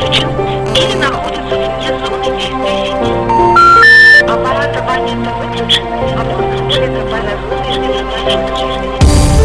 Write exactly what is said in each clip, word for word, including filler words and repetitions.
выключен или находится вне зоны действия сети. Аппарат абонента выключен, абонент служебно полезный международный учреждение.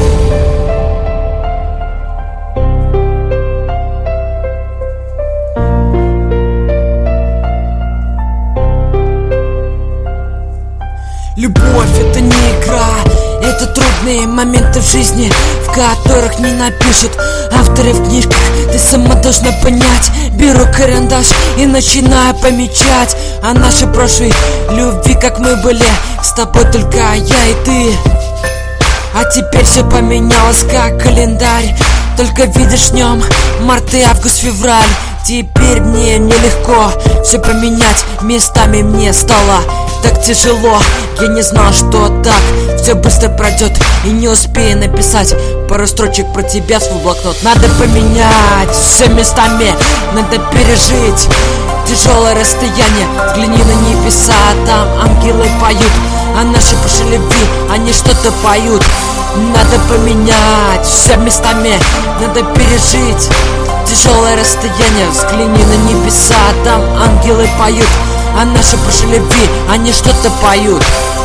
Любовь — это не игра, это трудные моменты в жизни, в которых не напишут авторы в книжках. Ты сама должна понять. Беру карандаш и начинаю помечать о нашей прошлой любви, как мы были с тобой только я и ты. А теперь все поменялось, как календарь. Только видишь в нем март и август, февраль. Теперь мне нелегко все поменять, местами мне стало так тяжело. Я не знал, что так все быстро пройдет, и не успею написать пару строчек про тебя в свой блокнот. Надо поменять все местами, надо пережить тяжелое расстояние. Взгляни на небеса, там ангелы поют о нашей прошлой любви, они что-то поют. Надо поменять все местами, надо пережить тяжелое расстояние. Взгляни на небеса, там ангелы поют о нашей прошлой любви, они что-то поют.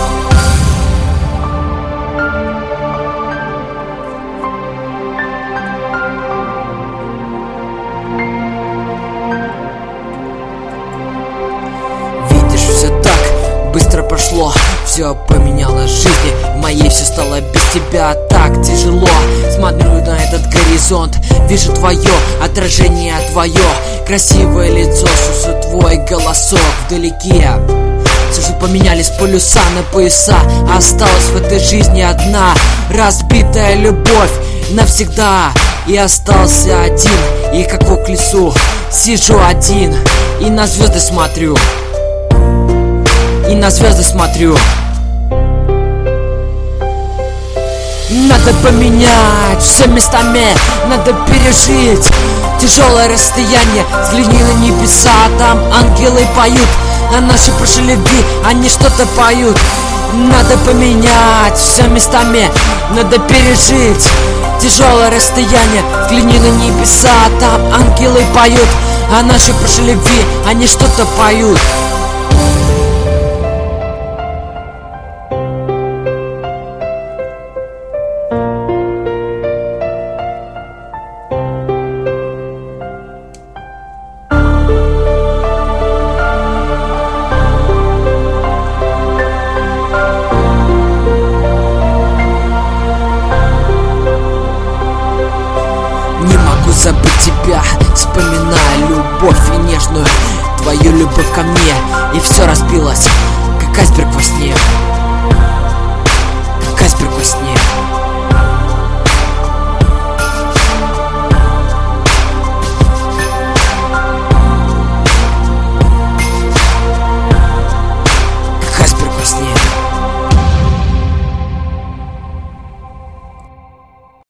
Видишь, все так быстро прошло, все поменялось в жизни моей, все стало без тебя так тяжело. Смотрю на этот горизонт, вижу твое отражение, твое красивое лицо, слышу твой голосок вдалеке. Все же поменялись полюса на пояса, осталась в этой жизни одна разбитая любовь навсегда. И остался один, и как в лесу сижу один, и на звезды смотрю, и на звезды смотрю. Надо поменять все местами, надо пережить тяжелое расстояние. Взгляни на небеса, там ангелы поют о нашей прошлой любви, они что-то поют. Надо поменять все местами, надо пережить тяжелое расстояние. Взгляни на небеса, там ангелы поют о нашей прошлой любви, они что-то поют. Не могу забыть тебя, вспоминая любовь и нежную твою любовь ко мне. И все разбилось, как айсберг во сне.